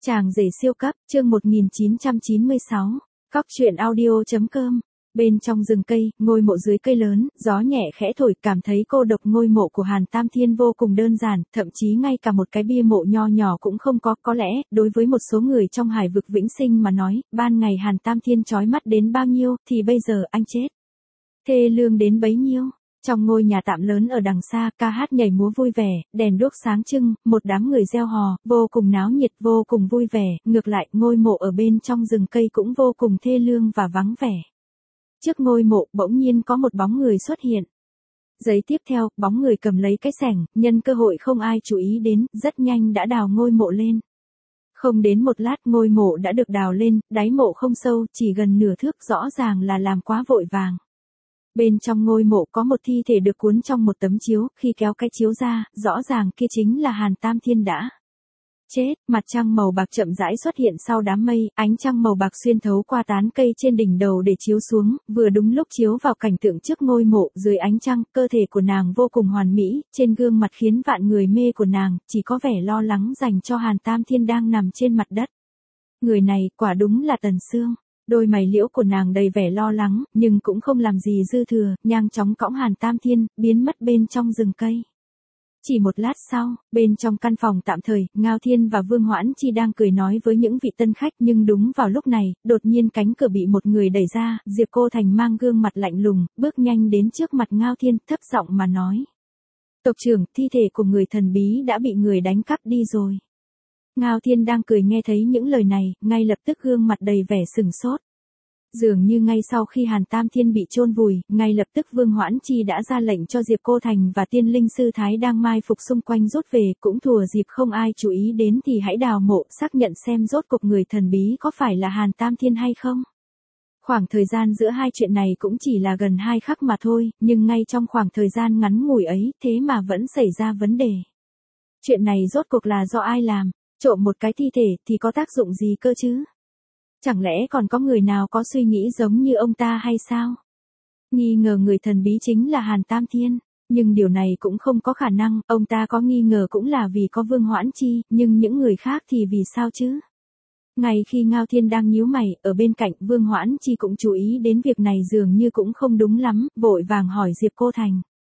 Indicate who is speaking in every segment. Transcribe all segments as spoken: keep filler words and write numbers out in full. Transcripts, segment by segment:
Speaker 1: Chàng rể siêu cấp, chương một nghìn chín trăm chín mươi sáu, Cóc truyện audio.com. Bên trong rừng cây, ngôi mộ dưới cây lớn, gió nhẹ khẽ thổi, cảm thấy cô độc. Ngôi mộ của Hàn Tam Thiên vô cùng đơn giản, thậm chí ngay cả một cái bia mộ nho nhỏ cũng không có. Có lẽ, đối với một số người trong hải vực vĩnh sinh mà nói, ban ngày Hàn Tam Thiên chói mắt đến bao nhiêu, thì bây giờ anh chết thê lương đến bấy nhiêu. Trong ngôi nhà tạm lớn ở đằng xa, ca hát nhảy múa vui vẻ, đèn đuốc sáng trưng, một đám người reo hò, vô cùng náo nhiệt, vô cùng vui vẻ. Ngược lại, ngôi mộ ở bên trong rừng cây cũng vô cùng thê lương và vắng vẻ. Trước ngôi mộ, bỗng nhiên có một bóng người xuất hiện. Giây tiếp theo, bóng người cầm lấy cái xẻng, nhân cơ hội không ai chú ý đến, rất nhanh đã đào ngôi mộ lên. Không đến một lát, ngôi mộ đã được đào lên, đáy mộ không sâu, chỉ gần nửa thước, rõ ràng là làm quá vội vàng. Bên trong ngôi mộ có một thi thể được cuốn trong một tấm chiếu, khi kéo cái chiếu ra, rõ ràng kia chính là Hàn Tam Thiên đã chết. Mặt trăng màu bạc chậm rãi xuất hiện sau đám mây, ánh trăng màu bạc xuyên thấu qua tán cây trên đỉnh đầu để chiếu xuống, vừa đúng lúc chiếu vào cảnh tượng trước ngôi mộ. Dưới ánh trăng, cơ thể của nàng vô cùng hoàn mỹ, trên gương mặt khiến vạn người mê của nàng, chỉ có vẻ lo lắng dành cho Hàn Tam Thiên đang nằm trên mặt đất. Người này, quả đúng là Tần Sương. Đôi mày liễu của nàng đầy vẻ lo lắng, nhưng cũng không làm gì dư thừa, nhanh chóng cõng Hàn Tam Thiên, biến mất bên trong rừng cây. Chỉ một lát sau, bên trong căn phòng tạm thời, Ngao Thiên và Vương Hoãn Chi đang cười nói với những vị tân khách, nhưng đúng vào lúc này, đột nhiên cánh cửa bị một người đẩy ra, Diệp Cô Thành mang gương mặt lạnh lùng, bước nhanh đến trước mặt Ngao Thiên, thấp giọng mà nói: "Tộc trưởng, thi thể của người thần bí đã bị người đánh cắp đi rồi." Ngao Thiên đang cười nghe thấy những lời này, ngay lập tức gương mặt đầy vẻ sừng sốt. Dường như ngay sau khi Hàn Tam Thiên bị chôn vùi, ngay lập tức Vương Hoãn Chi đã ra lệnh cho Diệp Cô Thành và Tiên Linh Sư Thái đang mai phục xung quanh rút về, cũng thừa dịp không ai chú ý đến thì hãy đào mộ, xác nhận xem rốt cuộc người thần bí có phải là Hàn Tam Thiên hay không. Khoảng thời gian giữa hai chuyện này cũng chỉ là gần hai khắc mà thôi, nhưng ngay trong khoảng thời gian ngắn ngủi ấy, thế mà vẫn xảy ra vấn đề. Chuyện này rốt cuộc là do ai làm? Trộm một cái thi thể thì có tác dụng gì cơ chứ? Chẳng lẽ còn có người nào có suy nghĩ giống như ông ta hay sao? Nghi ngờ người thần bí chính là Hàn Tam Thiên, nhưng điều này cũng không có khả năng, ông ta có nghi ngờ cũng là vì có Vương Hoãn Chi, nhưng những người khác thì vì sao chứ? Ngay khi Ngao Thiên đang nhíu mày, ở bên cạnh, Vương Hoãn Chi cũng chú ý đến việc này dường như cũng không đúng lắm, vội vàng hỏi Diệp Cô Thành: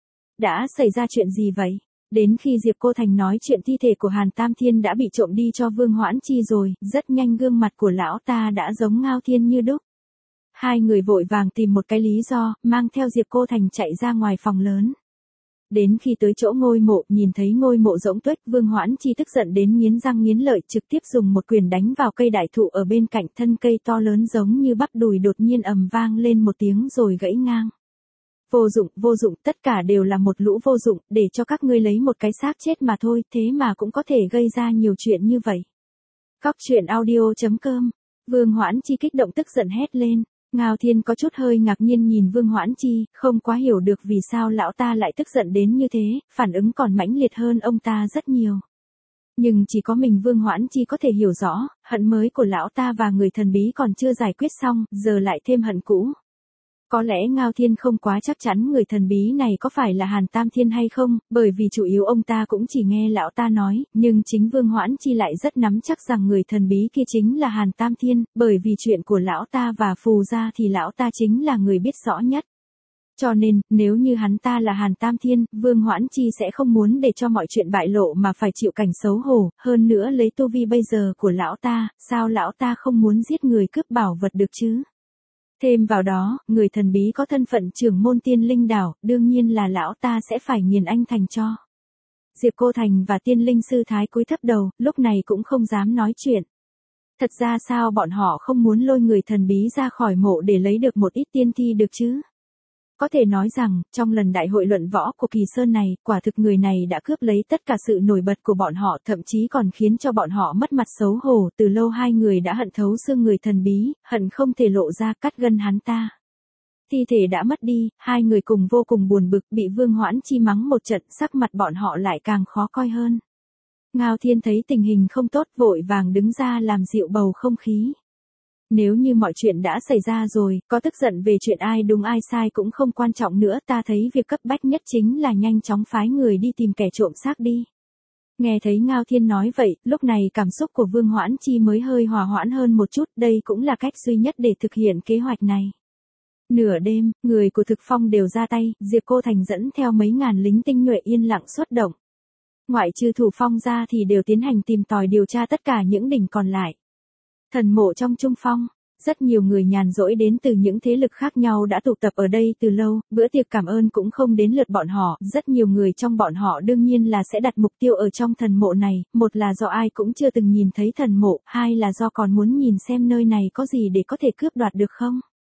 Speaker 1: "Đã xảy ra chuyện gì vậy?" Đến khi Diệp Cô Thành nói chuyện thi thể của Hàn Tam Thiên đã bị trộm đi cho Vương Hoãn Chi rồi, rất nhanh gương mặt của lão ta đã giống Ngao Thiên như đúc. Hai người vội vàng tìm một cái lý do, mang theo Diệp Cô Thành chạy ra ngoài phòng lớn. Đến khi tới chỗ ngôi mộ, nhìn thấy ngôi mộ rỗng tuếch, Vương Hoãn Chi tức giận đến nghiến răng nghiến lợi, trực tiếp dùng một quyền đánh vào cây đại thụ ở bên cạnh. Thân cây to lớn giống như bắp đùi đột nhiên ầm vang lên một tiếng rồi gãy ngang. "Vô dụng, vô dụng, tất cả đều là một lũ vô dụng, để cho các ngươi lấy một cái xác chết mà thôi, thế mà cũng có thể gây ra nhiều chuyện như vậy." Cóc truyện audio.com. Vương Hoãn Chi kích động tức giận hét lên. Ngao Thiên có chút hơi ngạc nhiên nhìn Vương Hoãn Chi, không quá hiểu được vì sao lão ta lại tức giận đến như thế, phản ứng còn mãnh liệt hơn ông ta rất nhiều. Nhưng chỉ có mình Vương Hoãn Chi có thể hiểu rõ, hận mới của lão ta và người thần bí còn chưa giải quyết xong, giờ lại thêm hận cũ. Có lẽ Ngao Thiên không quá chắc chắn người thần bí này có phải là Hàn Tam Thiên hay không, bởi vì chủ yếu ông ta cũng chỉ nghe lão ta nói, nhưng chính Vương Hoãn Chi lại rất nắm chắc rằng người thần bí kia chính là Hàn Tam Thiên, bởi vì chuyện của lão ta và Phù gia thì lão ta chính là người biết rõ nhất. Cho nên, nếu như hắn ta là Hàn Tam Thiên, Vương Hoãn Chi sẽ không muốn để cho mọi chuyện bại lộ mà phải chịu cảnh xấu hổ, hơn nữa lấy tu vi bây giờ của lão ta, sao lão ta không muốn giết người cướp bảo vật được chứ? Thêm vào đó, người thần bí có thân phận trưởng môn Tiên Linh đảo, đương nhiên là lão ta sẽ phải nghiền anh thành cho. Diệp Cô Thành và Tiên Linh Sư Thái cúi thấp đầu, lúc này cũng không dám nói chuyện. Thật ra sao bọn họ không muốn lôi người thần bí ra khỏi mộ để lấy được một ít tiên thi được chứ? Có thể nói rằng, trong lần đại hội luận võ của Kỳ Sơn này, quả thực người này đã cướp lấy tất cả sự nổi bật của bọn họ, thậm chí còn khiến cho bọn họ mất mặt xấu hổ. Từ lâu hai người đã hận thấu xương người thần bí, hận không thể lộ ra cắt gân hắn ta. Thi thể đã mất đi, hai người cùng vô cùng buồn bực, bị Vương Hoãn Chi mắng một trận, sắc mặt bọn họ lại càng khó coi hơn. Ngao Thiên thấy tình hình không tốt, vội vàng đứng ra làm dịu bầu không khí. Nếu như mọi chuyện đã xảy ra rồi, có tức giận về chuyện ai đúng ai sai cũng không quan trọng nữa, ta thấy việc cấp bách nhất chính là nhanh chóng phái người đi tìm kẻ trộm xác đi. Nghe thấy Ngao Thiên nói vậy, lúc này cảm xúc của Vương Hoãn Chi mới hơi hòa hoãn hơn một chút, đây cũng là cách duy nhất để thực hiện kế hoạch này. Nửa đêm, người của Thực Phong đều ra tay, Diệp Cô Thành dẫn theo mấy ngàn lính tinh nhuệ yên lặng xuất động. Ngoại trừ Thủ Phong ra thì đều tiến hành tìm tòi điều tra tất cả những đỉnh còn lại. Thần mộ trong Trung Phong, rất nhiều người nhàn rỗi đến từ những thế lực khác nhau đã tụ tập ở đây từ lâu, bữa tiệc cảm ơn cũng không đến lượt bọn họ, rất nhiều người trong bọn họ đương nhiên là sẽ đặt mục tiêu ở trong thần mộ này, một là do ai cũng chưa từng nhìn thấy thần mộ, hai là do còn muốn nhìn xem nơi này có gì để có thể cướp đoạt được không.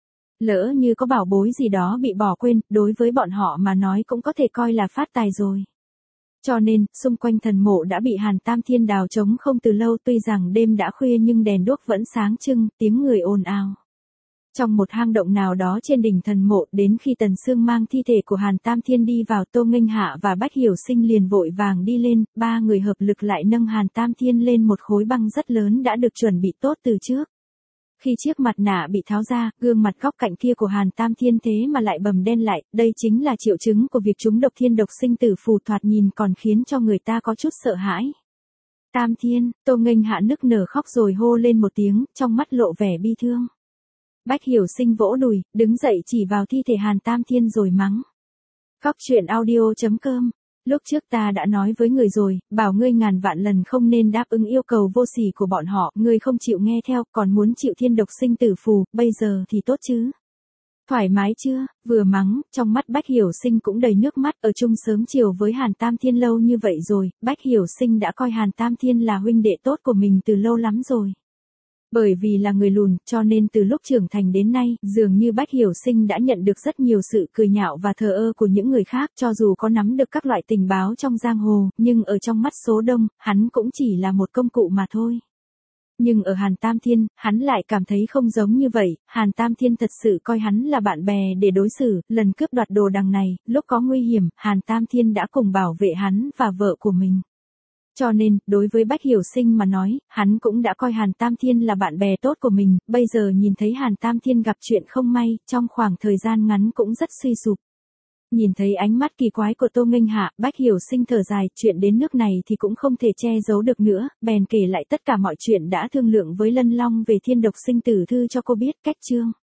Speaker 1: Lỡ như có bảo bối gì đó bị bỏ quên, đối với bọn họ mà nói cũng có thể coi là phát tài rồi. Cho nên, xung quanh thần mộ đã bị Hàn Tam Thiên đào trống không từ lâu, tuy rằng đêm đã khuya nhưng đèn đuốc vẫn sáng trưng, tiếng người ồn ào. Trong một hang động nào đó trên đỉnh thần mộ, đến khi Tần Sương mang thi thể của Hàn Tam Thiên đi vào, Tô Nghênh Hạ và Bách Hiểu Sinh liền vội vàng đi lên, ba người hợp lực lại nâng Hàn Tam Thiên lên một khối băng rất lớn đã được chuẩn bị tốt từ trước. Khi chiếc mặt nạ bị tháo ra, gương mặt góc cạnh kia của Hàn Tam Thiên thế mà lại bầm đen lại, đây chính là triệu chứng của việc trúng độc thiên độc sinh tử phù, thoạt nhìn còn khiến cho người ta có chút sợ hãi. Tam Thiên, Tô Nghênh Hạ nức nở khóc rồi hô lên một tiếng, trong mắt lộ vẻ bi thương. Bách Hiểu Sinh vỗ đùi, đứng dậy chỉ vào thi thể Hàn Tam Thiên rồi mắng. Cóc truyện audio chấm com. Lúc trước ta đã nói với người rồi, bảo ngươi ngàn vạn lần không nên đáp ứng yêu cầu vô sỉ của bọn họ, ngươi không chịu nghe theo, còn muốn chịu thiên độc sinh tử phù, bây giờ thì tốt chứ. Thoải mái chưa, vừa mắng, trong mắt Bách Hiểu Sinh cũng đầy nước mắt, ở chung sớm chiều với Hàn Tam Thiên lâu như vậy rồi, Bách Hiểu Sinh đã coi Hàn Tam Thiên là huynh đệ tốt của mình từ lâu lắm rồi. Bởi vì là người lùn, cho nên từ lúc trưởng thành đến nay, dường như Bách Hiểu Sinh đã nhận được rất nhiều sự cười nhạo và thờ ơ của những người khác, cho dù có nắm được các loại tình báo trong giang hồ, nhưng ở trong mắt số đông, hắn cũng chỉ là một công cụ mà thôi. Nhưng ở Hàn Tam Thiên, hắn lại cảm thấy không giống như vậy, Hàn Tam Thiên thật sự coi hắn là bạn bè để đối xử, lần cướp đoạt đồ đằng này, lúc có nguy hiểm, Hàn Tam Thiên đã cùng bảo vệ hắn và vợ của mình. Cho nên, đối với Bách Hiểu Sinh mà nói, hắn cũng đã coi Hàn Tam Thiên là bạn bè tốt của mình, bây giờ nhìn thấy Hàn Tam Thiên gặp chuyện không may, trong khoảng thời gian ngắn cũng rất suy sụp. Nhìn thấy ánh mắt kỳ quái của Tô Nghênh Hạ, Bách Hiểu Sinh thở dài, chuyện đến nước này thì cũng không thể che giấu được nữa, bèn kể lại tất cả mọi chuyện đã thương lượng với Lân Long về thiên độc sinh tử thư cho cô biết, cách chương.